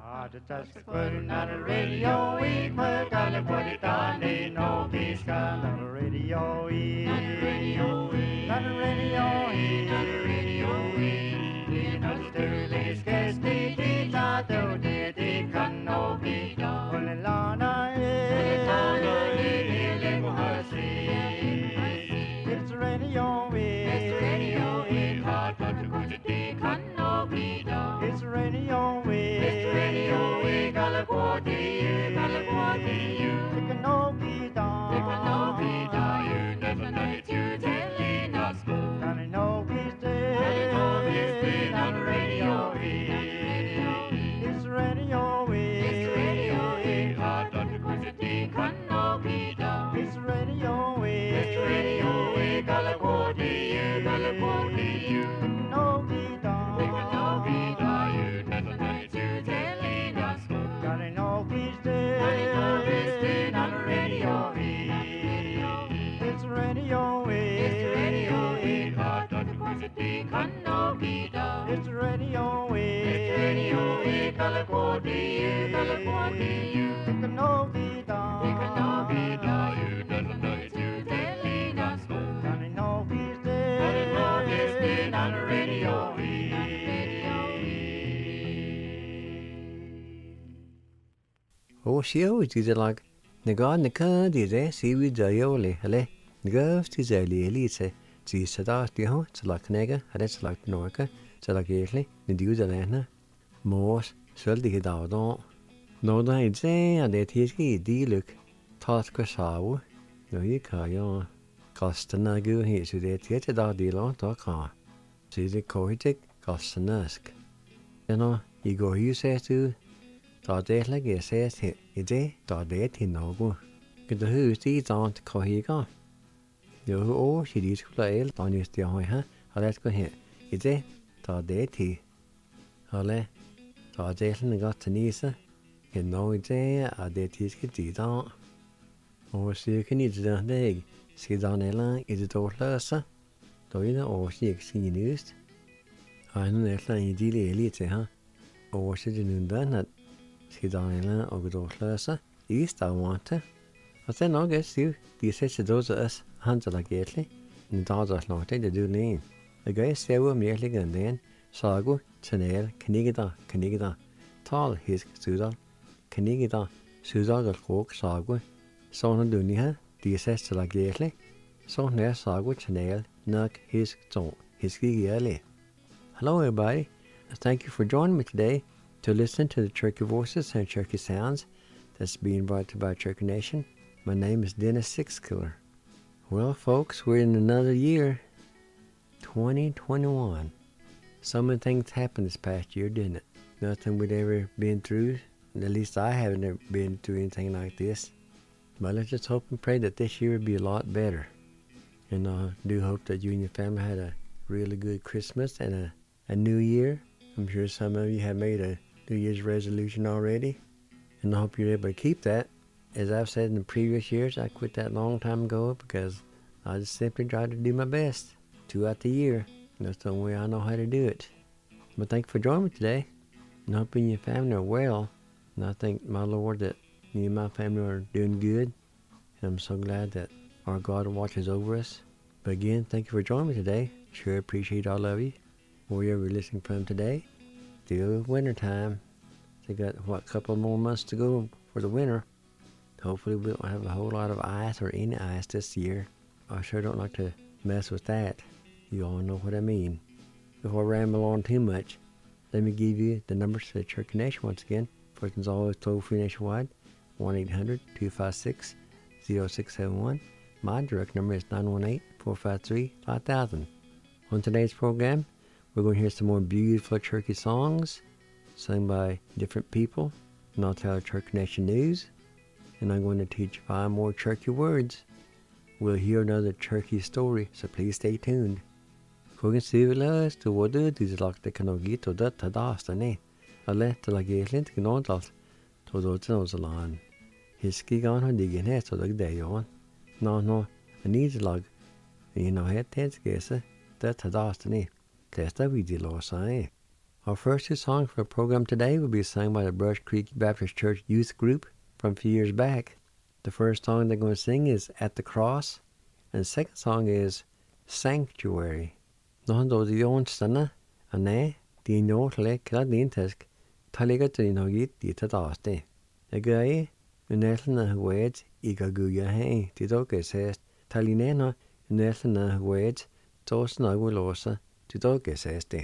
The dust putting on the radio, we put on the put it on, ain't no peace on the radio, on the radio, on the radio, on the radio, in the Sterling Skesti, Tita, Dodi, can no be done. Olilana, it's radio, it's radio, hot, but the good can no be done. It's radio, it's radio, California, California, it can no be done. It can no be done. You never know it, you telling us good. And I know he's dead, on the radio, it's radio, it's radio, hot, but the good can no be done. It's radio, California, California, it can no be done. It can no be done. You never know it, you telling us good. God, I know he's dead, on the radio, it's radio, hot, but the good can no be done. It's radio, California, California, it can no be done. It can no be done. You never know it, you telling us good. God, I know he's dead, on the radio. Shio is like Nagan the Cud is a seaweed dioli, ale, the ghost is a elite, the Sadat, the ho, it's like Nega, and it's like Norca, it's like Italy, the Dudalana, Morse, Sully Dawdon. No, I'd say, and it is a look, Tot Casaw, no, you can't, Costanagu, he's with it, yet a dawdilon, talk on. See the coitic, Costanask. You know, you go, you say to. Tá déla ge sé ide tá dé tí nógu. Go do hús tí dánt cohíá. Jo ó si dís chulail dánius tí áithe a leis go hé. Ide tá dé tí. Hale tá déla na gata nísa. Ge nó ide a dé tís go tí dá. Ó si go ní dá dég. Si dá éla ide dó lasa. Dó ide ó si ag sí níust. Ainu éla í díla élite ha. Ó si dínún dánat. Skidana og Dorsløsa, East I want to. Og then August you, the such those us, Hansel like Gately, and the dogs are not the do lean. A guy say were merely and then, Sago, Chanel, Canigida, tall his Sudal, Canigida, Suzagal Hawk, Sago, Sona Dunia, the such like Gately, so near Sago, Chanel, Nuck, his zone, his giggy. Hello, everybody, thank you for joining me today. To listen to the Cherokee Voices and Cherokee Sounds that's being brought to you by Cherokee Nation. My name is Dennis Sixkiller. Well, folks, we're in another year, 2021. So many things happened this past year, didn't it? Nothing we'd ever been through. At least I haven't ever been through anything like this. But let's just hope and pray that this year will be a lot better. And I do hope that you and your family had a really good Christmas and a new year. I'm sure some of you have made a New Year's resolution already, and I hope you're able to keep that. As I've said in the previous years, I quit that long time ago because I just simply try to do my best throughout the year. That's the only way I know how to do it. But thank you for joining me today, and I hope you and your family are well. And I thank my Lord that me and my family are doing good, and I'm so glad that our God watches over us. But again, thank you for joining me today. Sure appreciate all of you. Wherever you're listening from today. Still winter time. They got a couple more months to go for the winter. Hopefully we don't have a whole lot of ice or any ice this year. I sure don't like to mess with that. You all know what I mean. Before I ramble on too much, let me give you the numbers to the Cherokee Nation once again. First one's always toll-free nationwide, 1-800-256-0671. My direct number is 918-453-5000. On today's program, we're going to hear some more beautiful Cherokee songs sung by different people, and I'll tell Cherokee Nation news, and I'm going to teach 5 more Cherokee words. We'll hear another Cherokee story, so please stay tuned. Kogan Sivilas to Wadu Dizlak de Kanogito da Tadastane, a let to la Gatlint Gnodalt to Dozalan. His skigan on digging head to the day on. No, a needs log, you know, head tens gesa da Tadastane. Testa vi di lo sai. Our first two songs for the program today will be sung by the Brush Creek Baptist Church Youth Group from a few years back. The first song they're going to sing is At the Cross, and the second song is Sanctuary. Nohan do the yon stunna, and ne, the no le cladintesk, taligat in hogit di tadaste. A guy, unetna wed, igaguya hay, tidoke says, talinena, unetna wed, tos nagulosa, tidoke says de.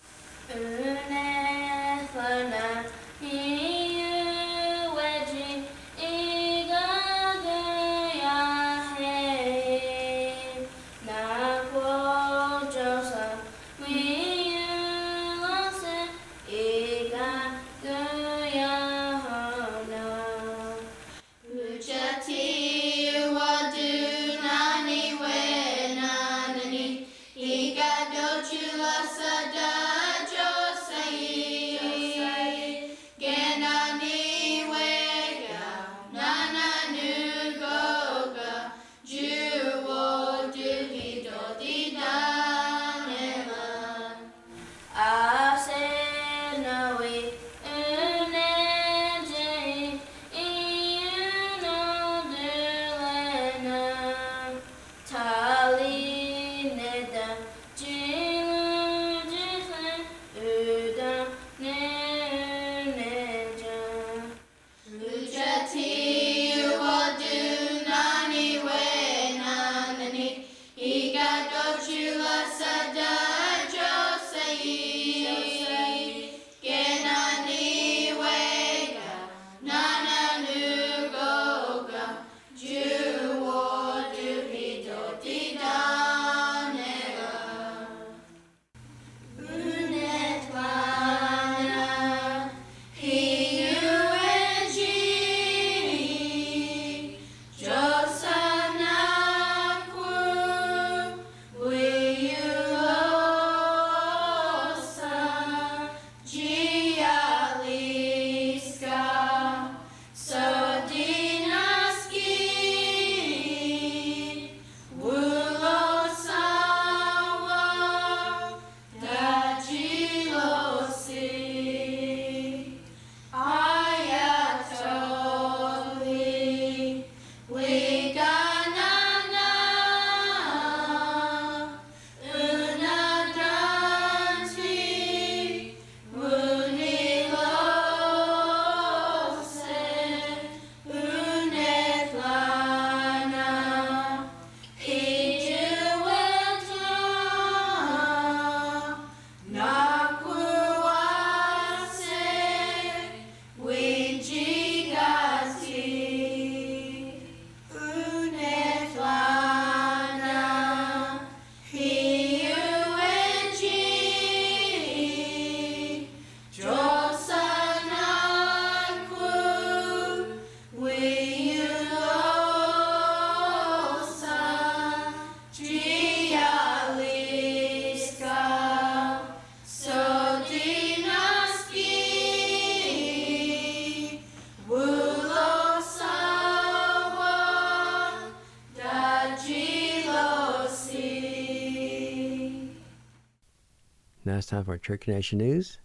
Now it's time for Church Nation News.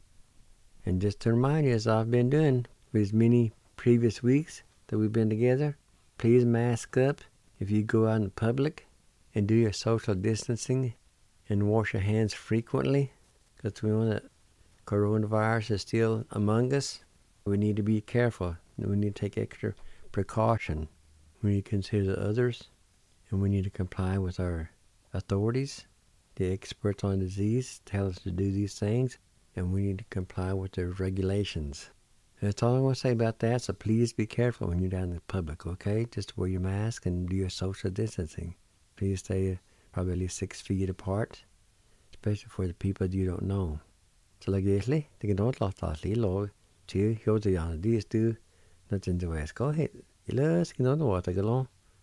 And just to remind you, as I've been doing with many previous weeks that we've been together, please mask up if you go out in public and do your social distancing and wash your hands frequently, because we know that coronavirus is still among us. We need to be careful. We need to take extra precaution. We need to consider others, and we need to comply with our authorities. The experts on disease tell us to do these things, and we need to comply with their regulations. And that's all I want to say about that, so please be careful when you're down in the public, okay? Just wear your mask and do your social distancing. Please stay probably at least 6 feet apart, especially for the people you don't know. So like usually, they don't lot of little to hear the young these do not in the west. Go ahead. Let's get on the water along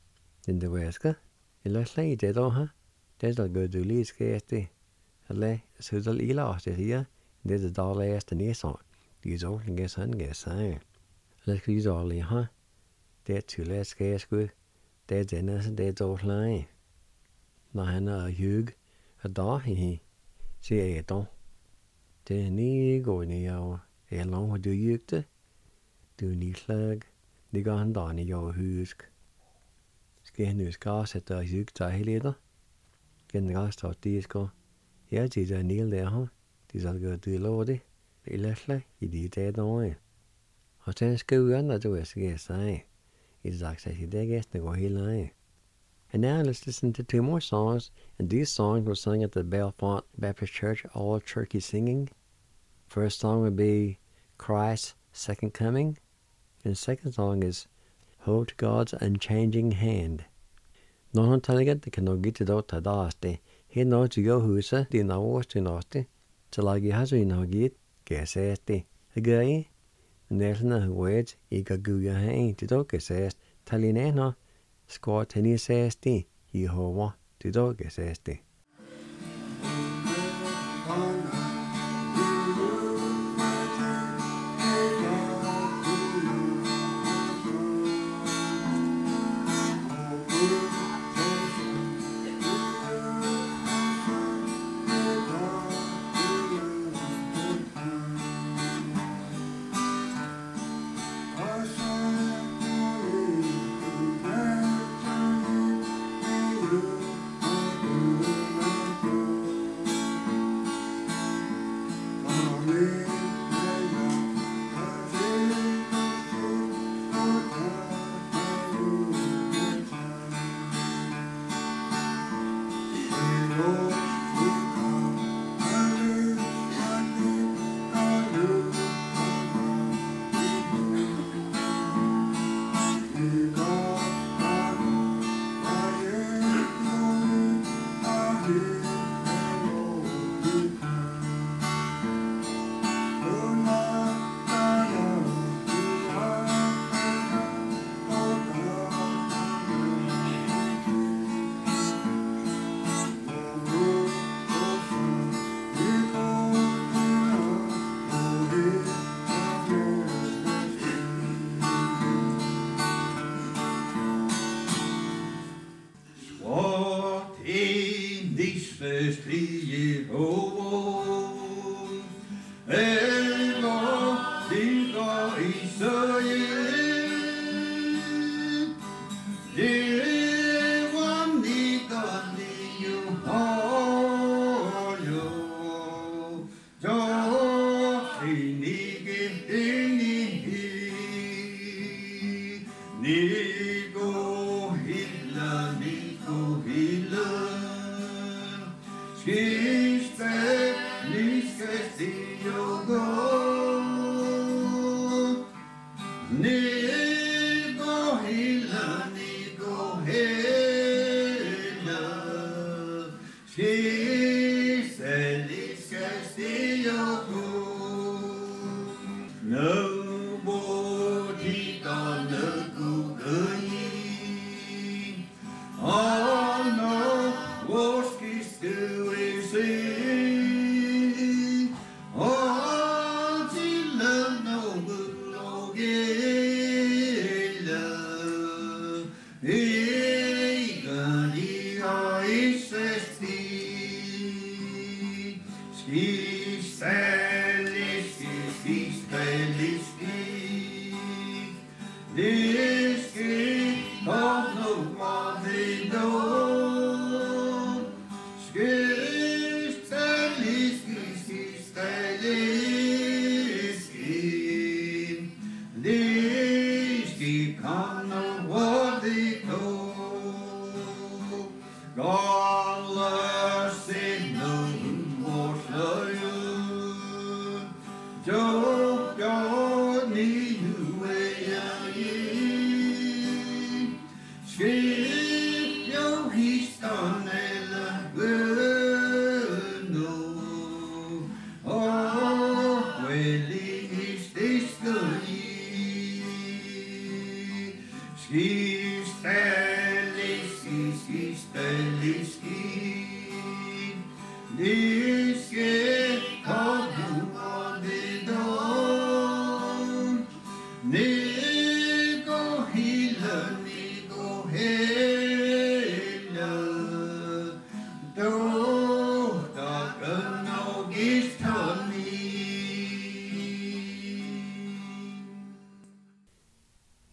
in the west. Let's lay it on, there's not good to leave scarcely. Alley, so the lost it here. There's a dollar last and this on. These old and guess hun guess sign. Let's use all the That's too less scarce good. There's innocent, there's old line. Now, a hug, a dog, he see a don. Det ni går ni av lang og du gikte. Du ni slag. Ni går han da ni av husk. Skal nu skal sette gykta helida. Generalstat de skal. Ja, de der nil der her. De skal gå til låde. Illasla i de der dage. Og så skal vi andre du skal sige. I det sagt at det gæstene går helt af. And now let's listen to two more songs, and these songs were sung at the Belfont Baptist Church All Turkey Singing. First song would be Christ's Second Coming, and the second song is Hold to God's Unchanging Hand. Når hun taler det kan nok gitte dog ta daste, helt når til jo huset, de navås til naste, til lagi hasu i nagit, gæsæste, gøy, næsene huet, ikke guya hain, til dog gæsæst, talinæner, skår tæni sæste, Jehova, til dog gæsæste. This is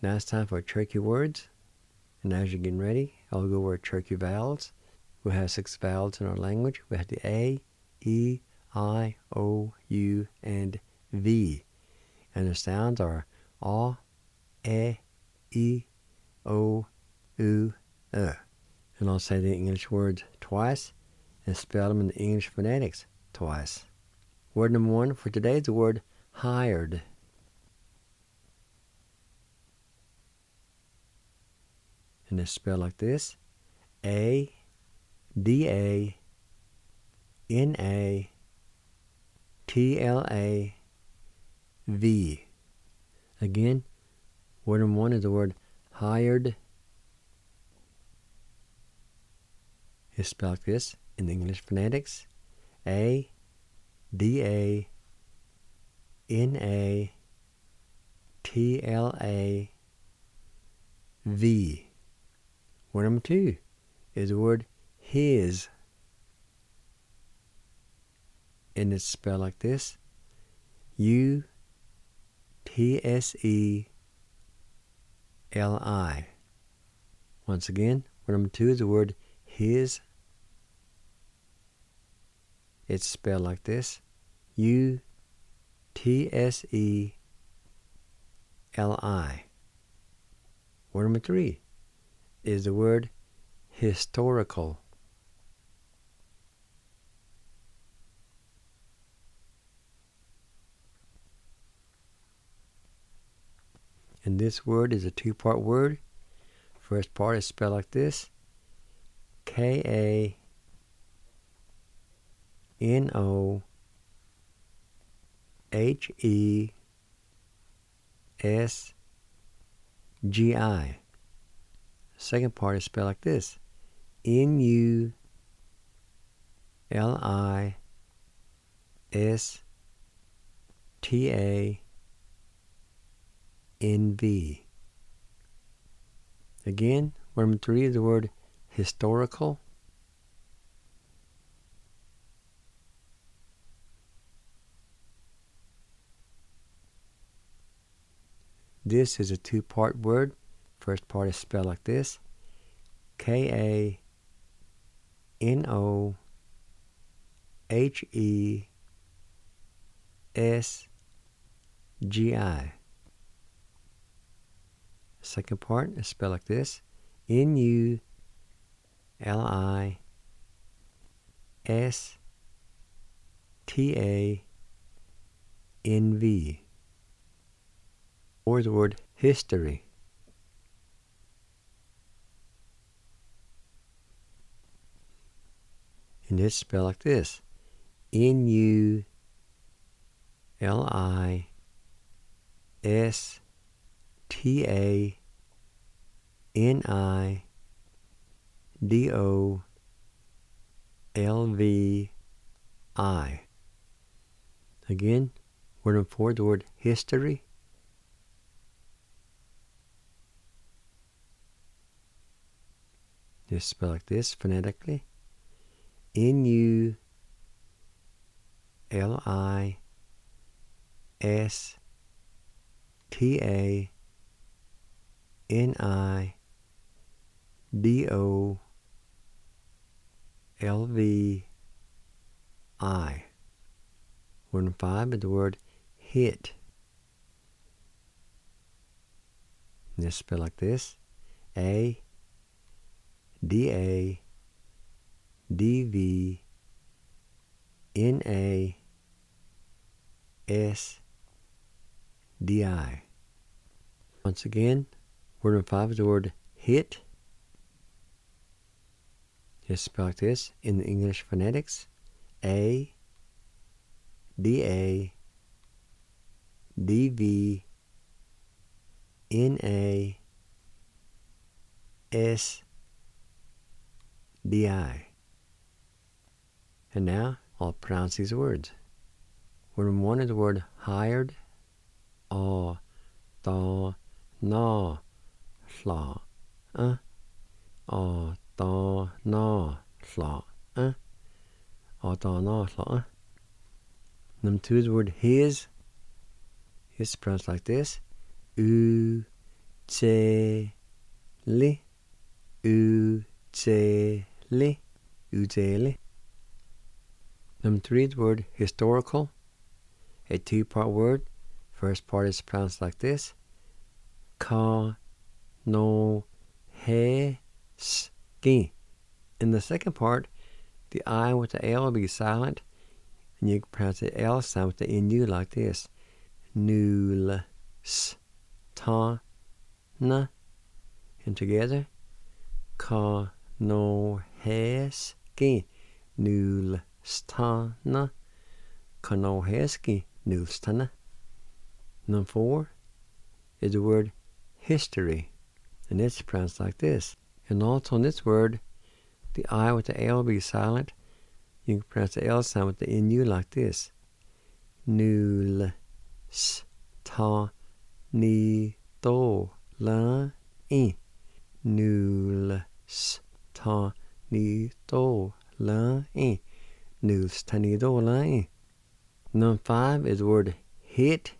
Now it's time for tricky words. And as you're getting ready, I'll go over tricky vowels. We have 6 vowels in our language. We have the A, E, I, O, U, and V. And the sounds are A, E, O, U, And I'll say the English words twice and spell them in the English phonetics twice. Word number 1 for today is the word hired. And it's spelled like this: A, D, A, N, A, T, L, A, V. Again, word number 1 is the word hired. It's spelled like this in the English phonetics: A, D, A, N, A, T, L, A, V. Word number 2 is the word his. And it's spelled like this: U, T, S, E, L, I. Once again, word number 2 is the word his. It's spelled like this: U, T, S, E, L, I. Word number 3 is the word historical. And this word is a 2-part word. First part is spelled like this: K-A-N-O-S-G-I. Second part is spelled like this: N-U-L-I-S-T-A-N-V. Again, word number 3 is the word historical. This is a 2-part word. First part is spelled like this: K-A-N-O-H-E-S-G-I. Second part is spelled like this: N-U-L-I-S-T-A-N-V. Or the word history. And it's spelled like this: N-U-L-I-S-T-A-N-I-D-O-L-V-I. Again, word number 4, the word history. It's spelled like this phonetically: N-U-L-I-S-T-A-N-I-D-O-L-V-I. Word number 5 is the word hit. And it's spelled like this: A-D-A-D-V-N-A-S-D-I. Once again, word number 5 is the word hit. It's spelled like this in the English phonetics: A-D-A-D-V-N-A-S-D-I. And now I'll pronounce these words. Word number 1 is the word hired: A-da-na-sla. A-da-na-sla. A-da-na-sla. Number 2 is the word his. It's pronounced like this: U-T-I-S. ujeli, ujeli, ujeli. Number 3, the word historical, a 2-part word. First part is pronounced like this: ka no he ski. In the second part, the I with the L will be silent, and you can pronounce the L sound with the NU like this: nul ta na. And together, ka no he ski, nul sta na, ka no he ski, nul sta na. Number 4 is the word history, and it's pronounced like this. And also in this word, the I with the L will be silent. You can pronounce the L sound with the NU like this: nul sta ni do la I, nul sta ni do la I, nul sta ni do la I. Number 5 is the word hit.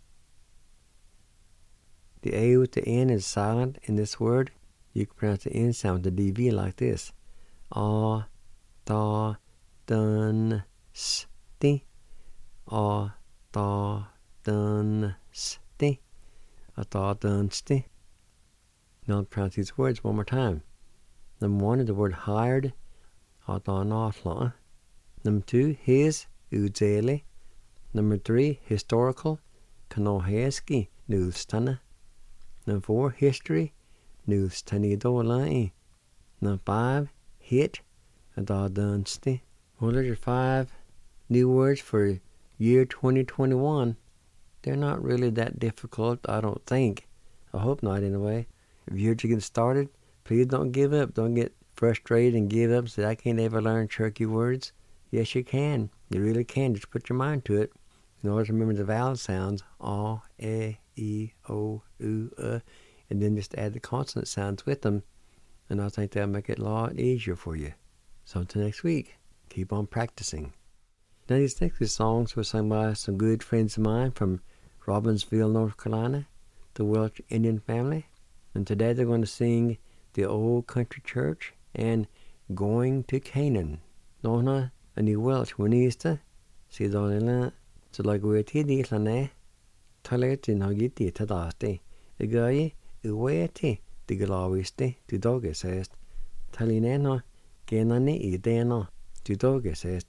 The A with the N is silent in this word. You can pronounce the N sound with the DV like this: a, da, dun, sti, a, da, dun, sti, a, da, dun, sti. Now I'll pronounce these words one more time. Number 1 is the word hired, a, da, na, la. Number 2, his, ujeli. Number 3, historical, kanoheski, nulstana. Number 4, history, nulstani dolai. Number 5, hit, adadunsti. Well, there's your 5 new words for year 2021. They're not really that difficult, I don't think. I hope not, anyway. If you're just getting started, please don't give up. Don't get frustrated and give up and say, I can't ever learn Cherokee words. Yes, you can. You really can. Just put your mind to it. In order to remember the vowel sounds, a, e, o, u, and then just add the consonant sounds with them, and I think that'll make it a lot easier for you. So until next week, keep on practicing. Now these next few songs were sung by some good friends of mine from Robbinsville, North Carolina, the Welch Indian family, and today they're going to sing The Old Country Church and Going to Canaan. Nona ani Welch winista, si donela. So like we're tiddy lane, toilet in hogiti tadasti, the guy, uweti, the galawisti, the dog says, talineno, genani ideno, the dog says.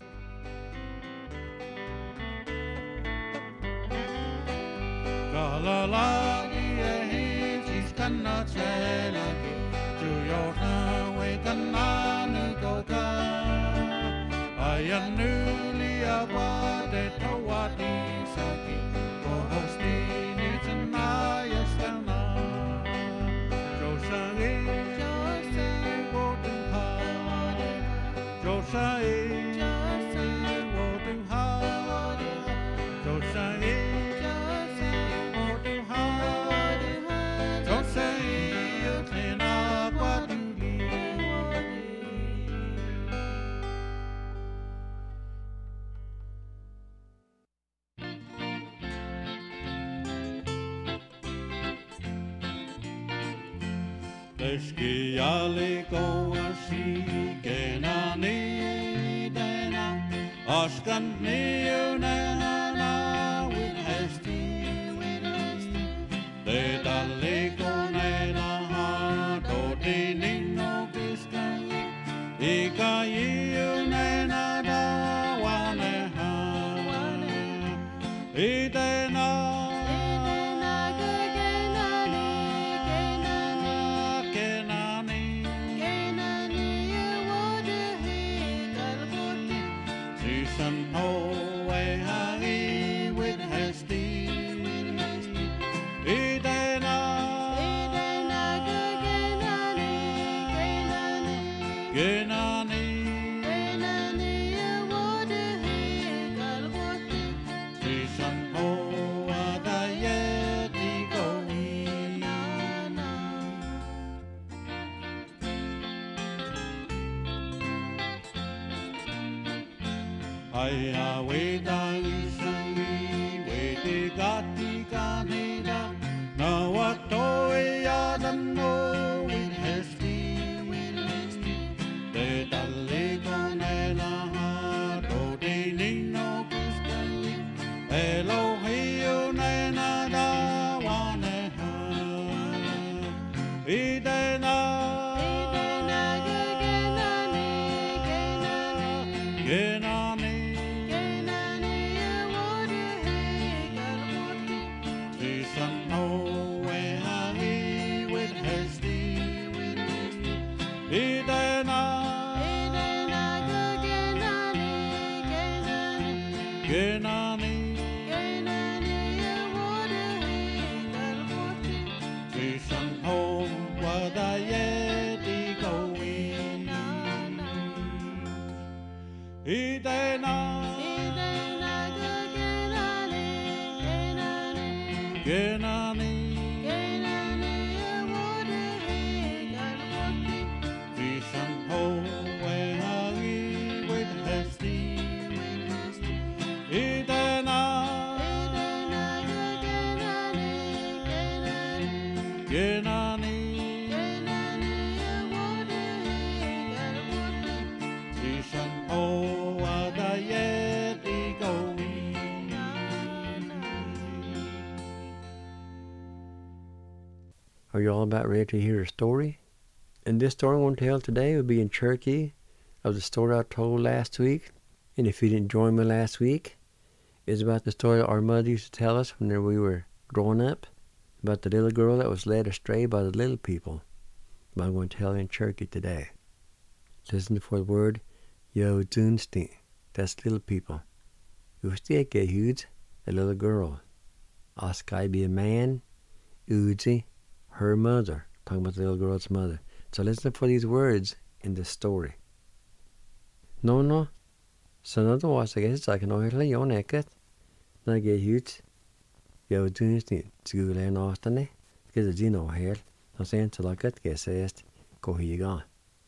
Galala, she's gonna tell to your way, Ganana Goga. I am newly about the Tawadi Saki, for hosting it and I stand on. Josai, Woden Hard, Josai, Woden Hard, Josai. Eski aliko asi genani dena askan niuna na with hasty de daliko nena ha do dinino diskan ika iuna da wane ha idena Aya weda isami wede gati kaneda na wato Are you all about ready to hear a story? And this story I'm going to tell today will be in Cherokee of the story I told last week. And if you didn't join me last week, it's about the story our mother used to tell us when we were growing up, about the little girl that was led astray by the little people. But I'm going to tell you in Cherokee today. Listen for the word Yo Dunstein. That's little people. Ustik a huge, a little girl. Askai be a man, Uji, her mother. Talking about the little girl's mother. So listen for these words in the story. No. Så når du også kan sige, at jeg har nækket, når jeg er hud, jeg vil dunstein, skulle lade nåsterne, skal det give noget her, og sen til at gøre sæst, gå hikker.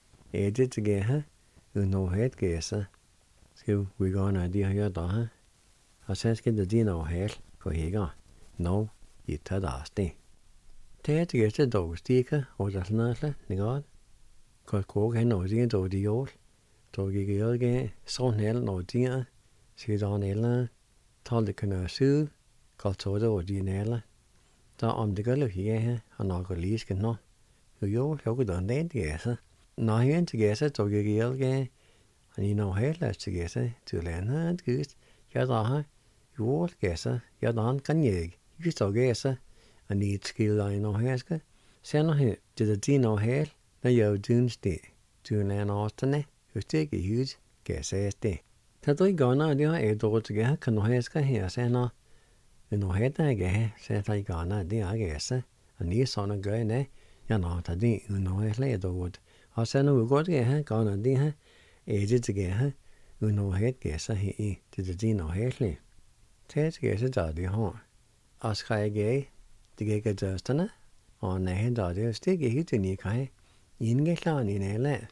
Er det til at have, noget her gæse, skal vi gå når de har gjort der, og sen skal det give noget her, gå hikker. Nå, I tager der sten. Det er til at gøre dog stikker, og der snart, ikke? Godt gå hen og sige dog de jord. Då gik jeg ikke sådan helt noget der, siden eller talte kunne syge, kaldt det over de næle. Da om det gør ikke her, han nok lige skal nå. Jo, jeg kunne da ned gæse. Når jeg ikke gæse, då gik jeg ikke, han I når helt last til gæse, til lande et gyst. Jeg drar jo gæse, jeg drar kan jeg ikke. Jeg står gæse, han I et skilder I når her skal. Sen når her, det er de når helt, når jeg dynstig, til lande årsterne. Hvis ikke i hud, kan jeg sige det. Så du ikke gør det har et år til at kan du have skal her, så når du har det ikke have, så der ikke gør det er ikke så. Og ni sådan gør det, jeg når der det når jeg slet år. Og så når vi går til her, gør det her, det til at have, når jeg kan så her i det det når jeg slet. Det skal så der det har. Og skal jeg det kan ikke dørsterne, og nej der det stikke helt til ni kan. Ingen klar ni næle.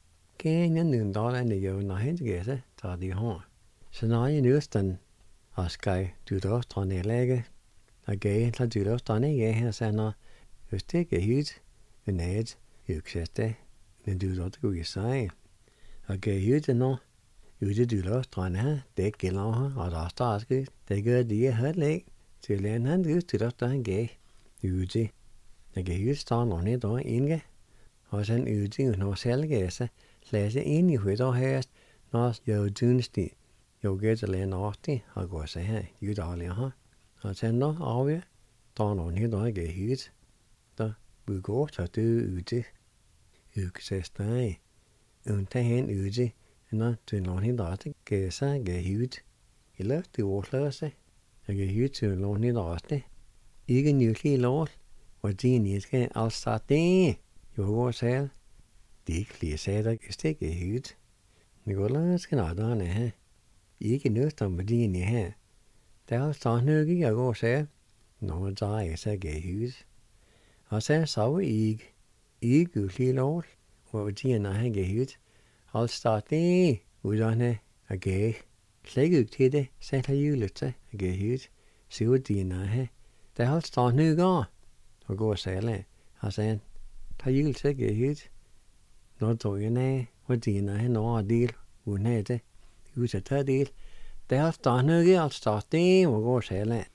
Kenyan nogen der jo når han gæse, der de har. Så når jeg nøsten, og skal du da også træne lægge, og gav så du da også træne ikke her, så når hvis det ikke er helt, en æt, det, men du da ikke kunne sige. Og gav helt nå, ude du da også træne her, det gælder her, og der er startskidt, det gør de her læg, til læren han du da også han gav, ude. Jeg gav helt stå når ned der ikke, og så ude når selv gæse, læse ind i højder herst, når jeg dynstig, jeg gætter lægen årtig, og går sig her, jeg dårlig her. Og så når afvær, der er nogen helt ikke helt, der vi går til at dø ude. Jeg kan sige, undtagen hen ude, når du er nogen helt årtig, kan jeg sige, at helt. Eller det overslager sig, jeg kan helt til nogen helt årtig. Ikke nylig lov, og din jeg skal altså starte det, jeg går selv. Det er ikke flere sager, der stikker i hyt. Det går langt skal nøjderne her. Ikke nødt om værdien i her. Der er stået nødt jeg går sager. Når der er så gav hyt. Og så så ikke. Ikke lige lov. Hvor værdien er han gav hyt. Hold start det. Uddanne og gav. Slæg ud til det. Sæt her julet til og gav hyt. Se værdien er her. Der er stået nødt går. Og går sager. Og så tager julet til gav hyt. Når du er nær, og dine er når del, uden af det, udsat del, der er stået noget, og stået det, og går selv.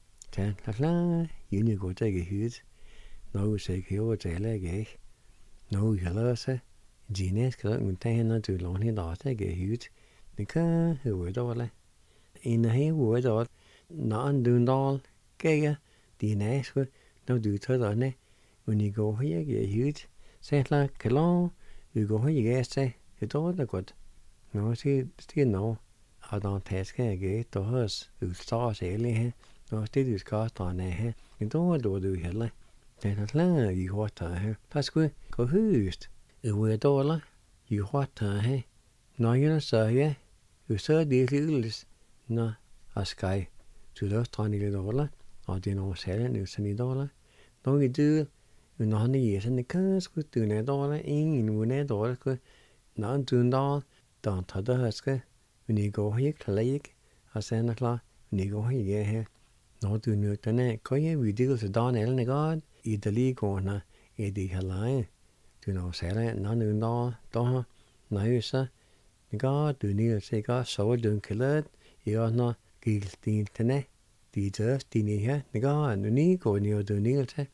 Så klar, juni går til ikke hyt. Når du siger, at jeg taler ikke. Når du heller sig, dine skal undtage, når du låner hende også ikke hyt. Det kan høre dårligt. En af hende dårligt, når du dårligt, gækker dine æsker, når du tager denne, og ni går her ikke hyt. Så klar, vi går her ikke af, det er godt. Nå, siger nå, og der er en taske af gæt, der høres udstår særlig her, og det du skal også drønne af her, men der er du heller. Det er langt i hårdt her. Der skulle gå højst. Det er dårligt i hårdt her. Når jeg så ja, jo så er det lille, når jeg skal til at drønne lidt dårligt. og det er nogle særlige nødsen i dårlig. Nogle i dyr, når han er sådan en kanskje døgn af dårlig, ingen uge af dårlig, når han døgn dårlig, da han tager det højske, men I går her, klarer ikke, og så er klar, men I går her. Når du nøgten af, kan jeg vide til dagen eller godt, i det lige gående, er det her leje. Du når særlig, når nu når, når så, det går, du nødder sig godt, så du kan lade, i ordner, gilt din tænde, de tørst, dine her, det går, nu ni går ned og du nødder til.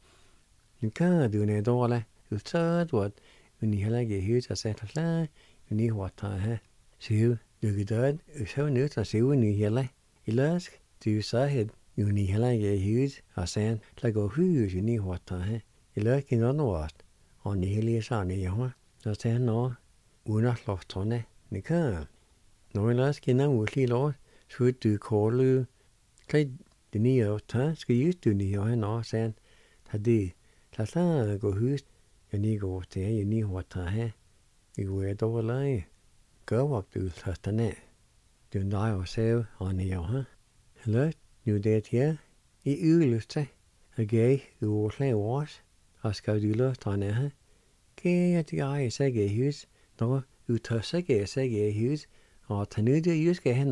Nu kan du ned dårlig, du tørt, hvor du ni heller ikke højt og sætter klar, du ni hårdt tager her. Så du kan døde, så nødt at se ni heller. I løsk, du så het, nu ni heller ikke højt og sætter, der går højt, du ni hårdt tager her. I løsk i noget, og ni heller så ni her. Så tager han noget, uden at slå trådene. Det kan. Når I løsk i noget udlig lort, så du kolde, kan det ni år tage, skal just du ni her noget, sagde han. Det, lad så gå højt, jeg ni går til, jeg ni hårdt tager her. I går jeg dog leje. Gør vagt ud til den af. Du er jo selv, og ni år her. Løst, nu det her, i yderlyst til, og gav i årslag års, og skal du løst den af her. Gav jeg til at jeg gav hus, når du tør så gav hus, og tager nu det just gav han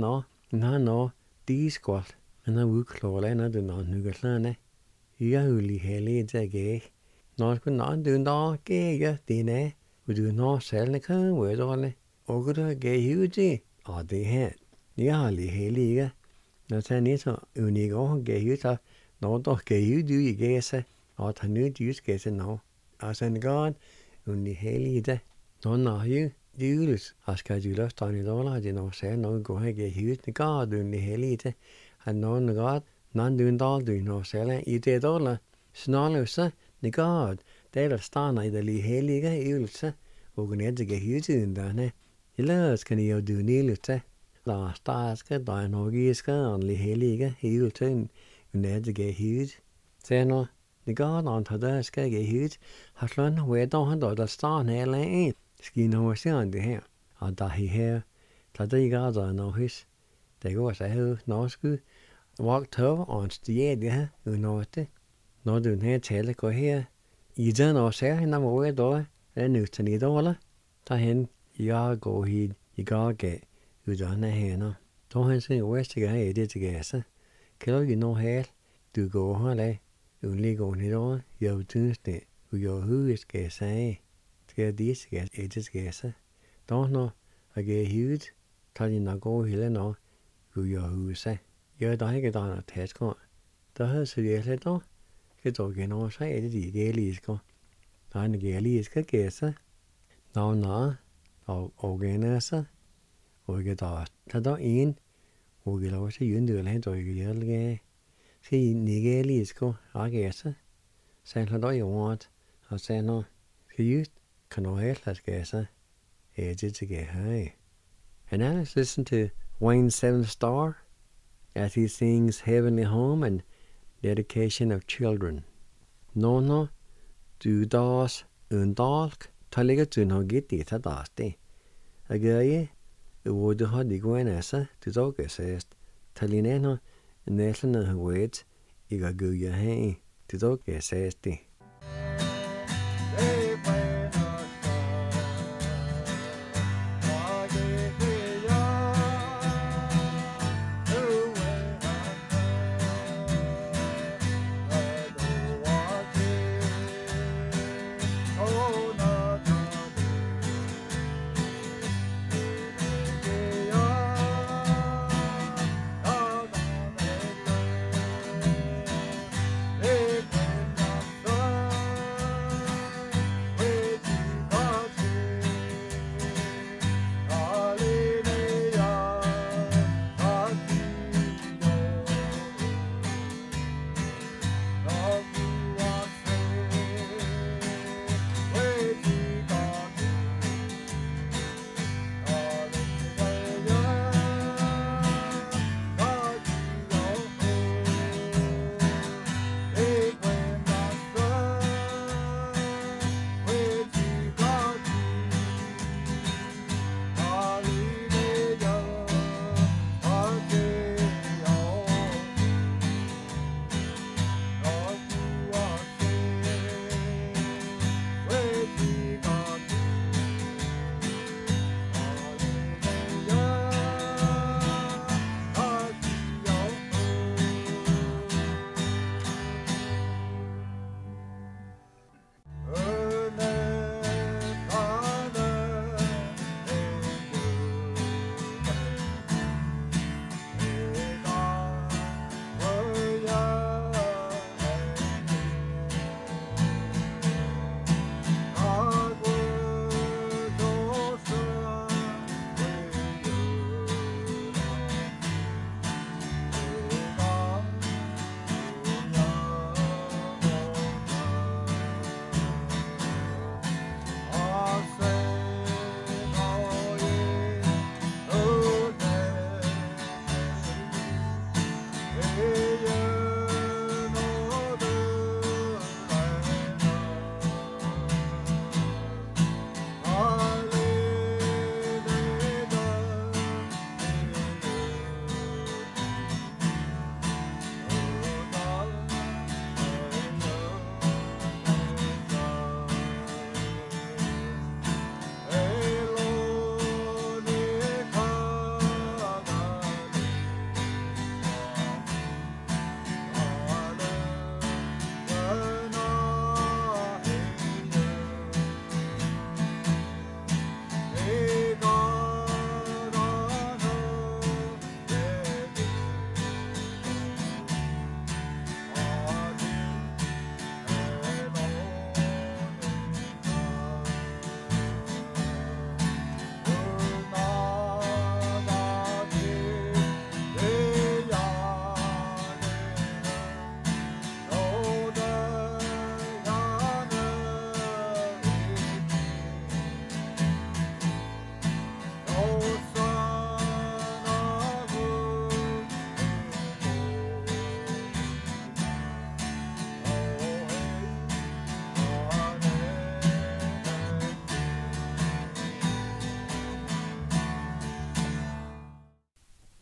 når de skål, men har udklåret, når du når nu gør af. Jeg er jo lige heldig til at gav. Når du når gav jeg den af, og du når selv kan være dårlig. Og du gav hus til, og det her, jeg har lige heldig, ikke? Når jeg ned så unik og gav hus, når du gav hus, du i gav sig, og tager nu just gav sig når. Og sådan godt, unik heldig i det. Når jeg jules, og skal du løfte den i dårlig, og det når selv, når du går her gav hus, det går du unik heldig i det. Og når du godt, når du når selv, i det dårlig, snarlig så, det går, det er der starter i det lige heldige i julelse, og kun ikke gav hus i den der. Ellers kan jeg jo do nilet til. Der starske, der er norgiske, og lige hellige hele tiden, men det gav hud. Senere, det går, når han tager der skal gav hud, har slået hvor der han der starten hele en. Skal nå se det her. Og der her, der det gør der når hus. Det går så her norske. Vagt tøv og en stiger det her, når det. Når du her taler går her, i den og ser hende hvor jeg der, er nødt til i dårlig. Der hen, jeg går hit, i går gav. Uddannet henne. Da han sin årstige her i det til gæse. Kan du ikke nå her? Du går her lag. Du ligger ned over. Jeg synes det. Og jeg højt skal jeg sige. Skal jeg det skal jeg til gæse. Da når jeg gav hivet. Tager de nok over hele når. Og jeg højt sig. Jeg er der ikke der noget tasker. Der havde så jeg slet da. Kan du ikke nå sig af det de gælisker. Der er en gælisker gæse. Når og organiser. Og jeg der en, og jeg laver sig jøndøl hen, og jeg gjør så I ikke lige skal agere. Så han der i ordet, og så når skal just kan du helt lade skæse, det til at have. And now let's listen to Wayne Seven Star as he sings Heavenly Home and Dedication of Children. Nå, du das undalk, ta ligger du nå gitt det til das det. Og jeg og det har de gået næse, det dog er sæst. Talinæner, næsten af højt, ikke at gøre jer her, det dog er sæst det.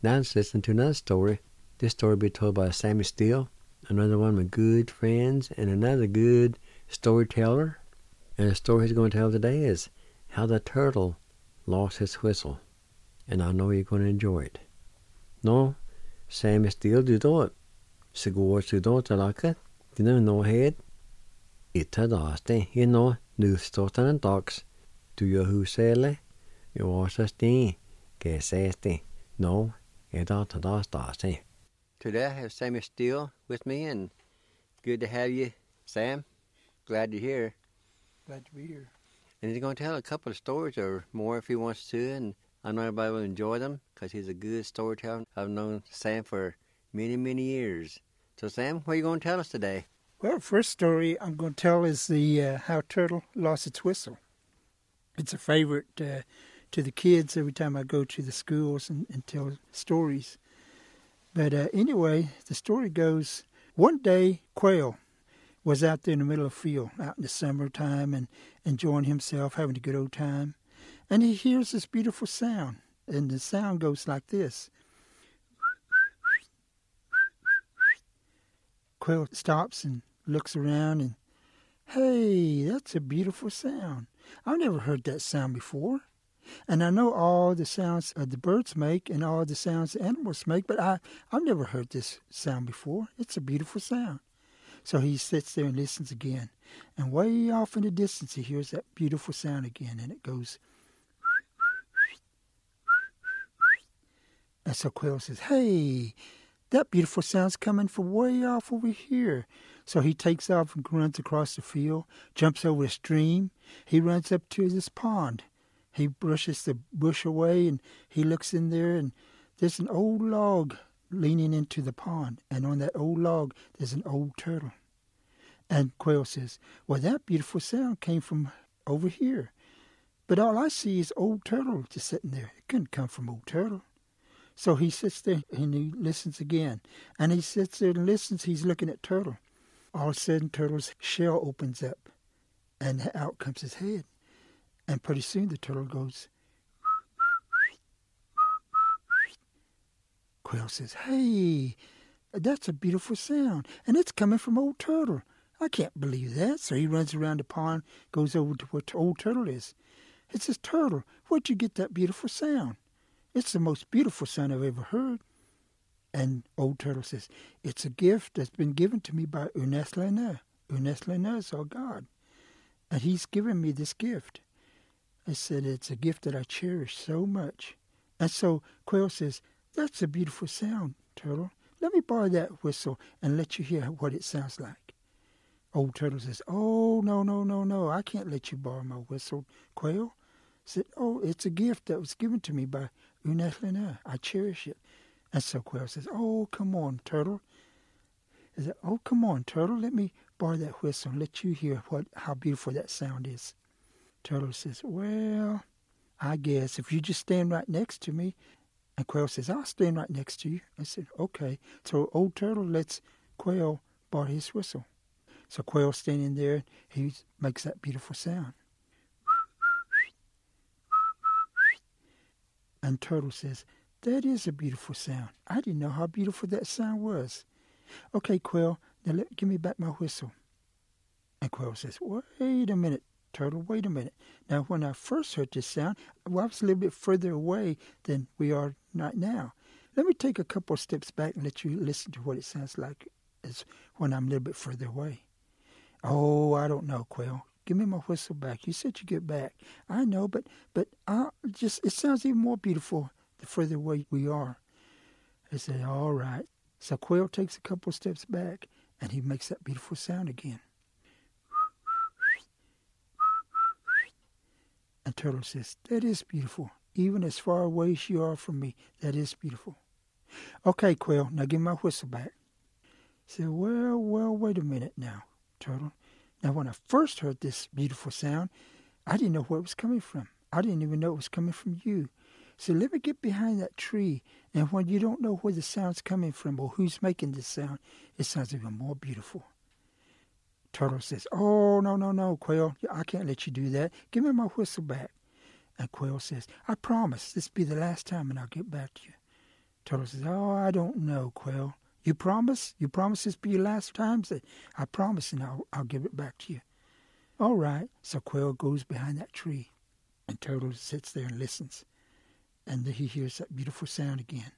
Now let's listen to another story. This story will be told by Sammy Steele, another one of my good friends and another good storyteller. And the story he's going to tell today is How the Turtle Lost His Whistle. And I know you're going to enjoy it. Nå, Sammy Steele du då, så går du då till laket, dina nåhed. Itta daste, nu ståtan en dags, du gör husele, jag också sten, käsäste, no, idag till daste. Today I have Sammy Steele with me, and good to have you, Sam. Glad you're here. Glad to be here. And he's going to tell a couple of stories or more if he wants to, and I know everybody will enjoy them because he's a good storyteller. I've known Sam for many, many years. So, Sam, what are you going to tell us today? Well, first story I'm going to tell is the How Turtle Lost Its Whistle. It's a favorite to the kids every time I go to the schools and tell stories. But anyway, the story goes, one day Quail was out there in the middle of the field, out in the summertime, and enjoying himself, having a good old time. And he hears this beautiful sound, and the sound goes like this. Quail stops and looks around and, hey, that's a beautiful sound. I've never heard that sound before. And I know all the sounds the birds make and all the sounds the animals make, but I've never heard this sound before. It's a beautiful sound. So he sits there and listens again. And way off in the distance, he hears that beautiful sound again, and it goes. And so Quail says, hey, that beautiful sound's coming from way off over here. So he takes off and runs across the field, jumps over a stream. He runs up to this pond. He brushes the bush away, and he looks in there, and there's an old log leaning into the pond. And on that old log, there's an old turtle. And Quail says, well, that beautiful sound came from over here. But all I see is old turtle just sitting there. It couldn't come from old turtle. So he sits there and he listens again. And he sits there and listens. He's looking at Turtle. All of a sudden, Turtle's shell opens up. And out comes his head. And pretty soon the turtle goes. Quail says, hey, that's a beautiful sound. And it's coming from old Turtle. I can't believe that. So he runs around the pond, goes over to where old Turtle is. He says, Turtle, where'd you get that beautiful sound? It's the most beautiful sound I've ever heard. And old Turtle says, it's a gift that's been given to me by Ernest Lenneur. Ernest Lenneur is our God. And he's given me this gift. I said, it's a gift that I cherish so much. And so Quail says, that's a beautiful sound, Turtle. Let me borrow that whistle and let you hear what it sounds like. Old Turtle says, oh, no, I can't let you borrow my whistle, Quail. I said, oh, it's a gift that was given to me by Ernest Lenneur. I cherish it. And so Quail says, oh, come on, Turtle. I said, oh, come on, Turtle. Let me borrow that whistle and let you hear how beautiful that sound is. Turtle says, well, I guess if you just stand right next to me. And Quail says, I'll stand right next to you. I said, okay. So old Turtle lets Quail borrow his whistle. So Quail's standing there. He makes that beautiful sound. And Turtle says, that is a beautiful sound. I didn't know how beautiful that sound was. Okay, Quail, now give me back my whistle. And Quail says, wait a minute, Turtle, wait a minute. Now, when I first heard this sound, I was a little bit further away than we are right now. Let me take a couple of steps back and let you listen to what it sounds like as when I'm a little bit further away. Oh, I don't know, Quail. Give me my whistle back. You said you get back. I know, but it sounds even more beautiful the further away we are. I said, all right. So Quail takes a couple of steps back, and he makes that beautiful sound again. And Turtle says, that is beautiful. Even as far away as you are from me, that is beautiful. Okay, Quail, now give me my whistle back. I said, well, wait a minute now, Turtle. Now, when I first heard this beautiful sound, I didn't know where it was coming from. I didn't even know it was coming from you. So let me get behind that tree, and when you don't know where the sound's coming from or who's making this sound, it sounds even more beautiful. Turtle says, oh, no, Quail, I can't let you do that. Give me my whistle back. And Quail says, I promise this will be the last time and I'll get back to you. Turtle says, "Oh, I don't know, Quail. You promise? You promise this be your last time?" Say, "I promise, and I'll give it back to you." "All right." So Quail goes behind that tree, and Turtle sits there and listens. And then he hears that beautiful sound again.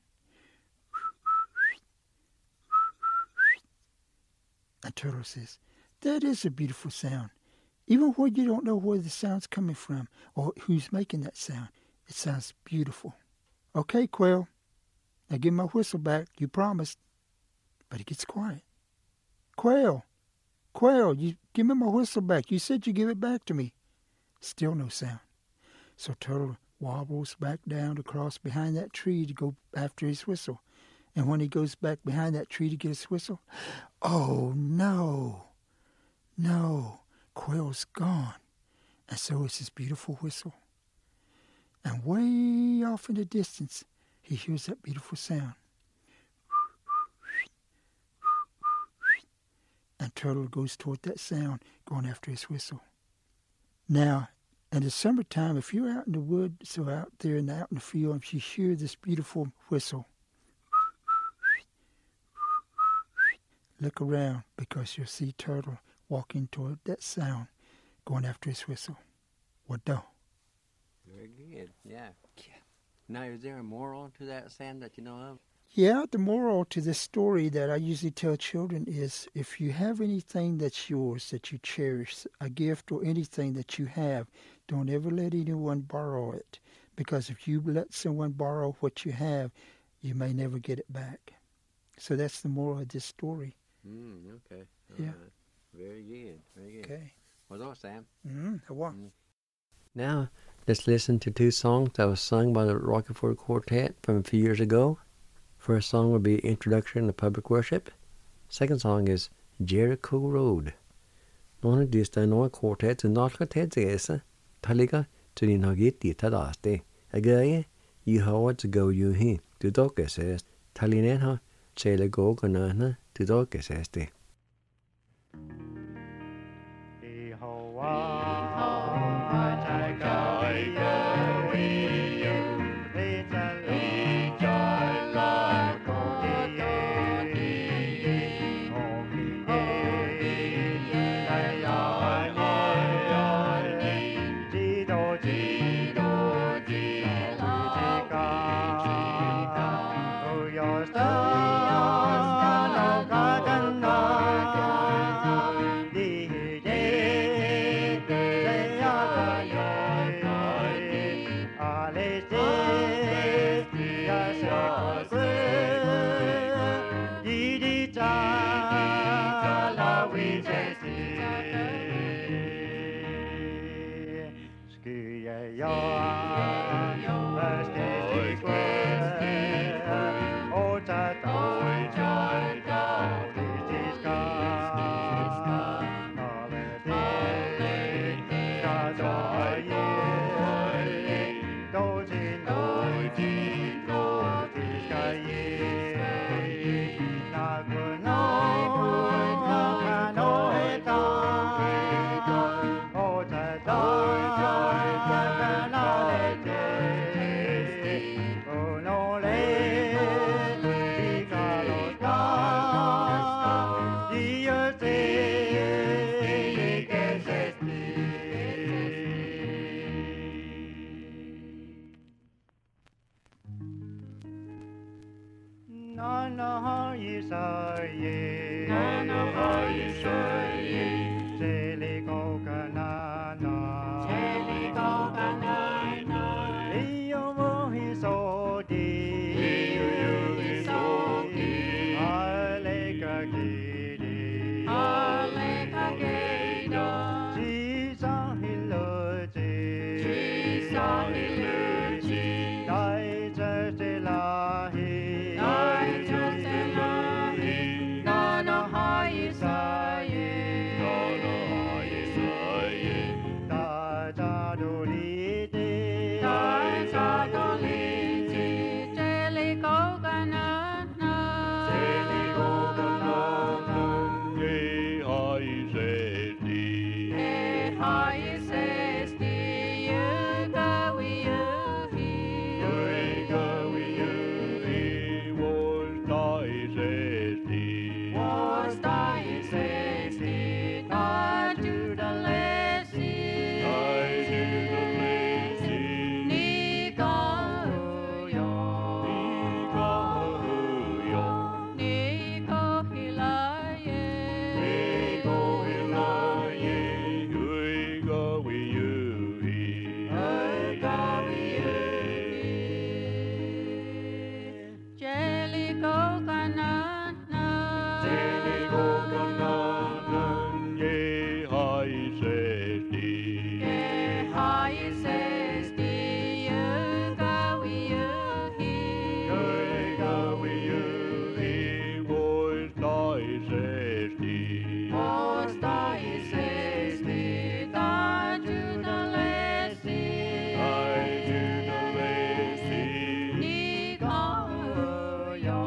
And Turtle says, "That is a beautiful sound. Even when you don't know where the sound's coming from or who's making that sound, it sounds beautiful." "Okay, Quail. Now give my whistle back. You promised." But he gets quiet. "Quail, Quail, you give me my whistle back. You said you'd give it back to me." Still no sound. So Turtle wobbles back down across behind that tree to go after his whistle. And when he goes back behind that tree to get his whistle, oh no, Quail's gone. And so is his beautiful whistle. And way off in the distance, he hears that beautiful sound. And Turtle goes toward that sound, going after his whistle. Now, in the summertime, if you're out in the woods or out there and out in the field, and you hear this beautiful whistle, look around because you'll see Turtle walking toward that sound, going after his whistle. What do? Very good, yeah. Now, is there a moral to that, Sam, that you know of? Yeah, the moral to this story that I usually tell children is if you have anything that's yours, that you cherish, a gift or anything that you have, don't ever let anyone borrow it. Because if you let someone borrow what you have, you may never get it back. So that's the moral of this story. Okay. Yeah. Right. Very good, very good. Okay. What's up, Sam? Now, Now, let's listen to two songs that was sung by the Rockefort Quartet from a few years ago. First song will be Introduction to Public Worship. Second song is Jericho Road. Någon av dessa några quartet som några tedresa, taliga till din hagit dit tadaste. Agaye, you have to go you he, to doke says, talinenha, chele go ganana, to doke says te. sesti. Osta is sesti, da juda lesti. I do the lazy. Ni go yo.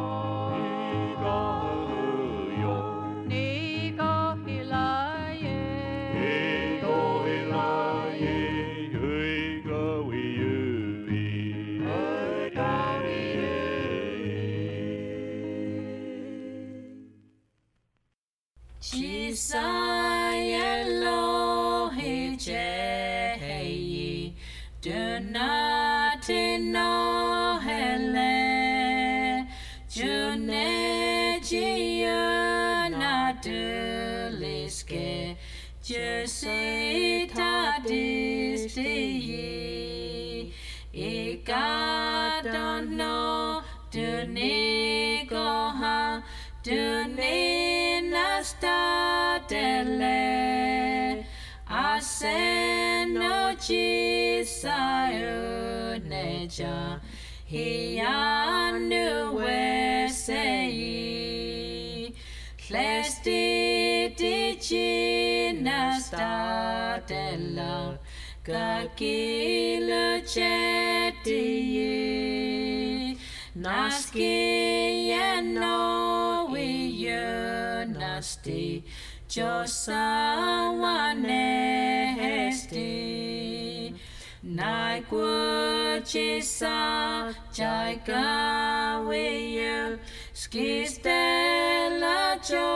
Ni go hilaye. Elohim Jehi, do not know hele, June Giona Duliske, Jusita Disti, Ika don't know, do ni goha, do ni nasta dele. Aseno chisayo neja hianu wesei Klesti dichina statella kakilu cheti naski yeno wiyo nasti Josawane hesti Nai kuchisa Jaika wiyu Skistela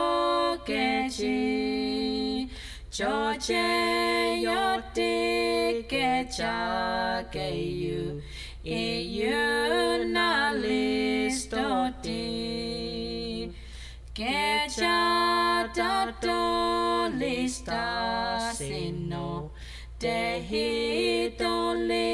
jokechi Joche yoti kecha keyu Iyu na listoti Kecha tato lista sino Dehito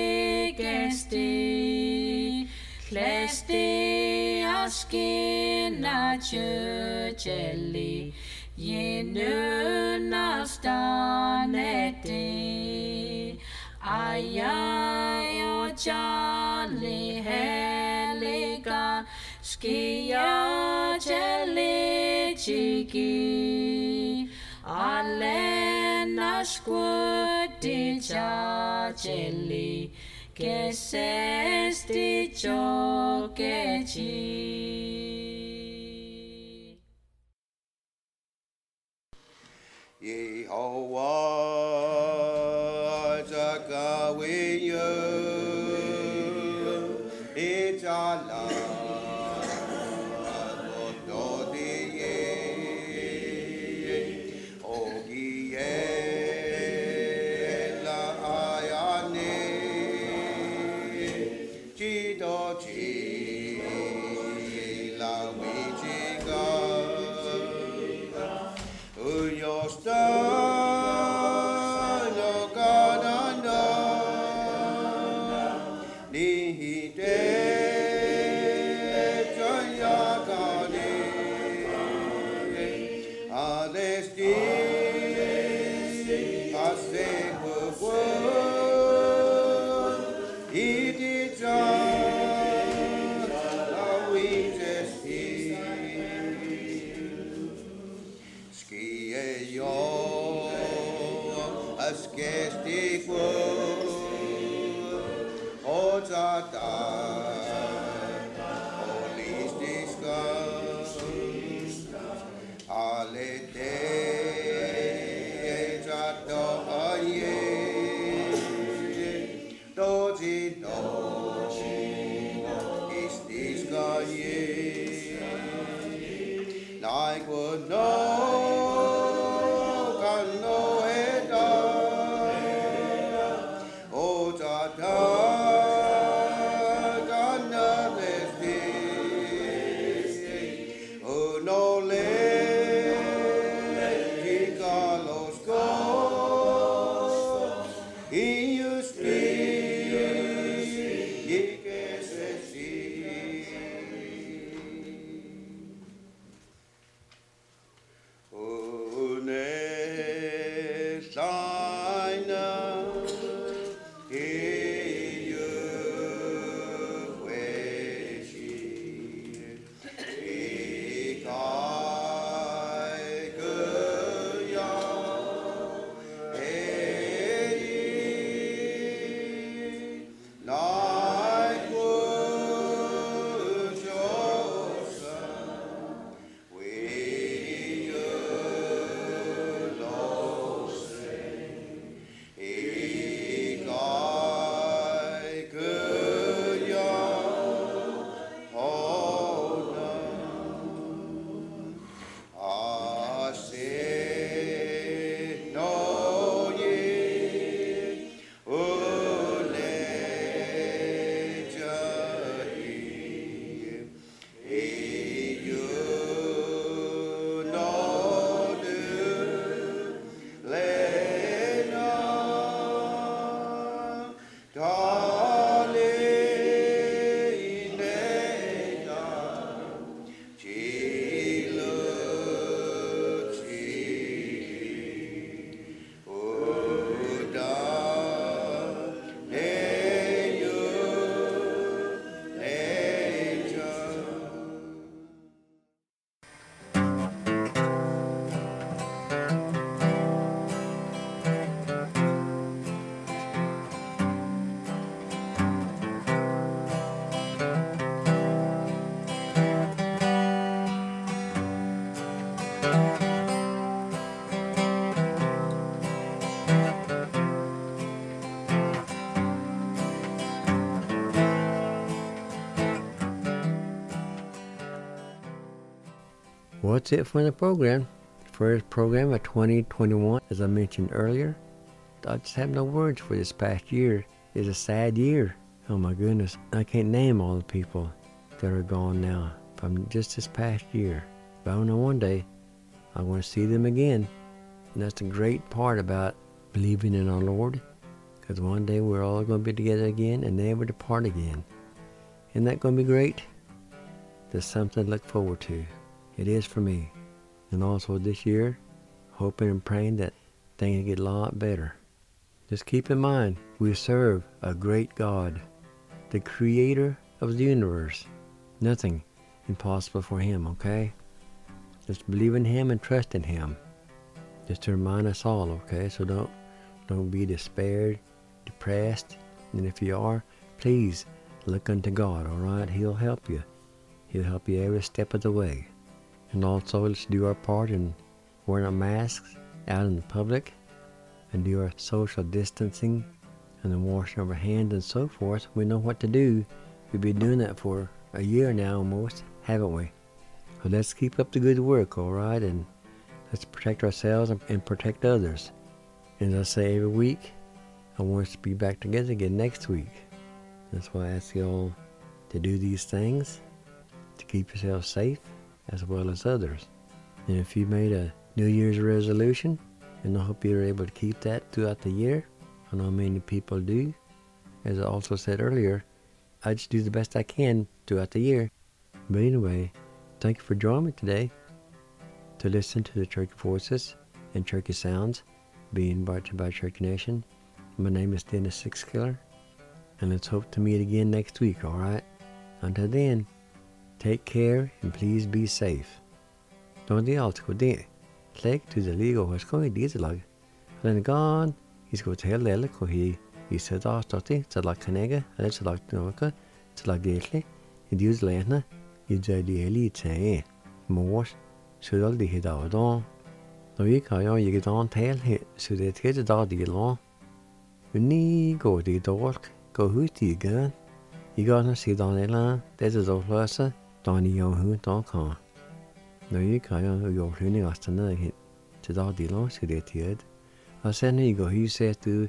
ligesti Klesti askina chucheli Yinu nastaneti Ayayo jali helika Skia jelly chiki Alena squati jelly Kesesti chokechi Yehovah Zakawiyu Ijala Well, that's it for the program. First program of 2021, as I mentioned earlier. I just have no words for this past year. It's a sad year. Oh my goodness, I can't name all the people that are gone now from just this past year. But I know one day I want to see them again. And that's the great part about believing in our Lord, because one day we're all going to be together again and never depart again. Isn't that going to be great? There's something to look forward to. It is for me. And also this year, hoping and praying that things get a lot better. Just keep in mind, we serve a great God, the creator of the universe. Nothing impossible for him, okay? Just believe in him and trust in him. Just to remind us all, okay? So don't be despaired, depressed. And if you are, please look unto God, all right? He'll help you. He'll help you every step of the way. And also, let's do our part in wearing our masks out in the public and do our social distancing and the washing of our hands and so forth. We know what to do. We've been doing that for a year now almost, haven't we? So let's keep up the good work, all right? And let's protect ourselves and protect others. And as I say every week, I want us to be back together again next week. That's why I ask you all to do these things, to keep yourself safe as well as others. And if you made a New Year's resolution, and I hope you're able to keep that throughout the year. I know many people do. As I also said earlier, I just do the best I can throughout the year. But anyway, thank you for joining me today to listen to the Cherokee Voices and Cherokee Sounds being brought to you by Cherokee Nation. My name is Dennis Sixkiller, and let's hope to meet again next week, alright? Until then, take care and please be safe. Don't the alt go there. Click to the legal was going to lag. Then gone, he's going to tell the he said, "Oh, Stotty, to like Canega, and it's like Norca, to like Gately, and use Lana, you did the elite, more, should all the hit out on. No, you can't, you get on tail hit, so they get the dog the law. When you go to the dog, go who's the gun. You got to see down the line, there's a dog lesser, Donny young who don't come. No, you can't, you're running us tonight hit, to dog the law, so they did. I said, you go, he said to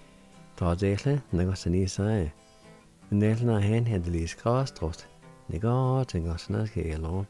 Tadele, Negas and Isai. And then I had the least cost, Negat and Gosnas alone.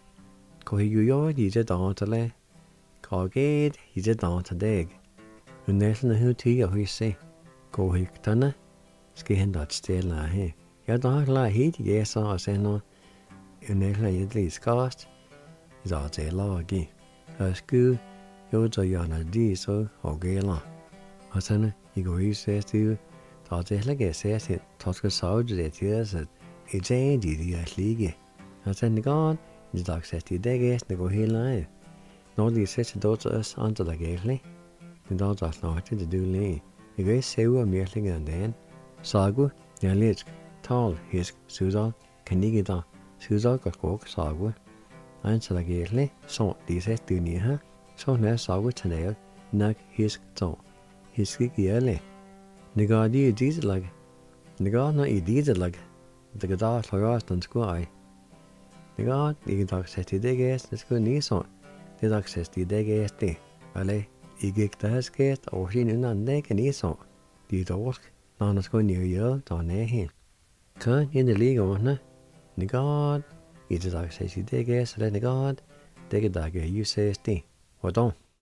Cohigo, he's a daughter, Cogade, he's a daughter dig. And then who tea of his say, Go Hiktana, skin that still lie here. You don't lie heat, yes, I say no. And then I at least cost is all day loggy. A school, you're the yana D so, or gay long. I said, you go, he says to you, Tadele says it, Tosca soldier that hears it. It's a D league. I said, God, the dog says to the guest, they go here line. No, the sister daughter us onto the gately. The dogs are not to do lay. You guys say we're merely and then. Sagu, the lich, tall, his Susan, Canigida, Susan got cook, Sagu. Answer the gately, so this says to near her. So now Sagu Tanel, nug his so. His skick yearly. The god you did like. The god not eat it like. The god for us don't squy. The god, the dog says to the guest, let's go near so. The dog says to the guest, Vale, you get the house guest or she knew not neck and eat so. The dog, none is going near you, don't near him. Come in the league on the god, the dog says to the guest, let the god, take a dog, you says, what don't.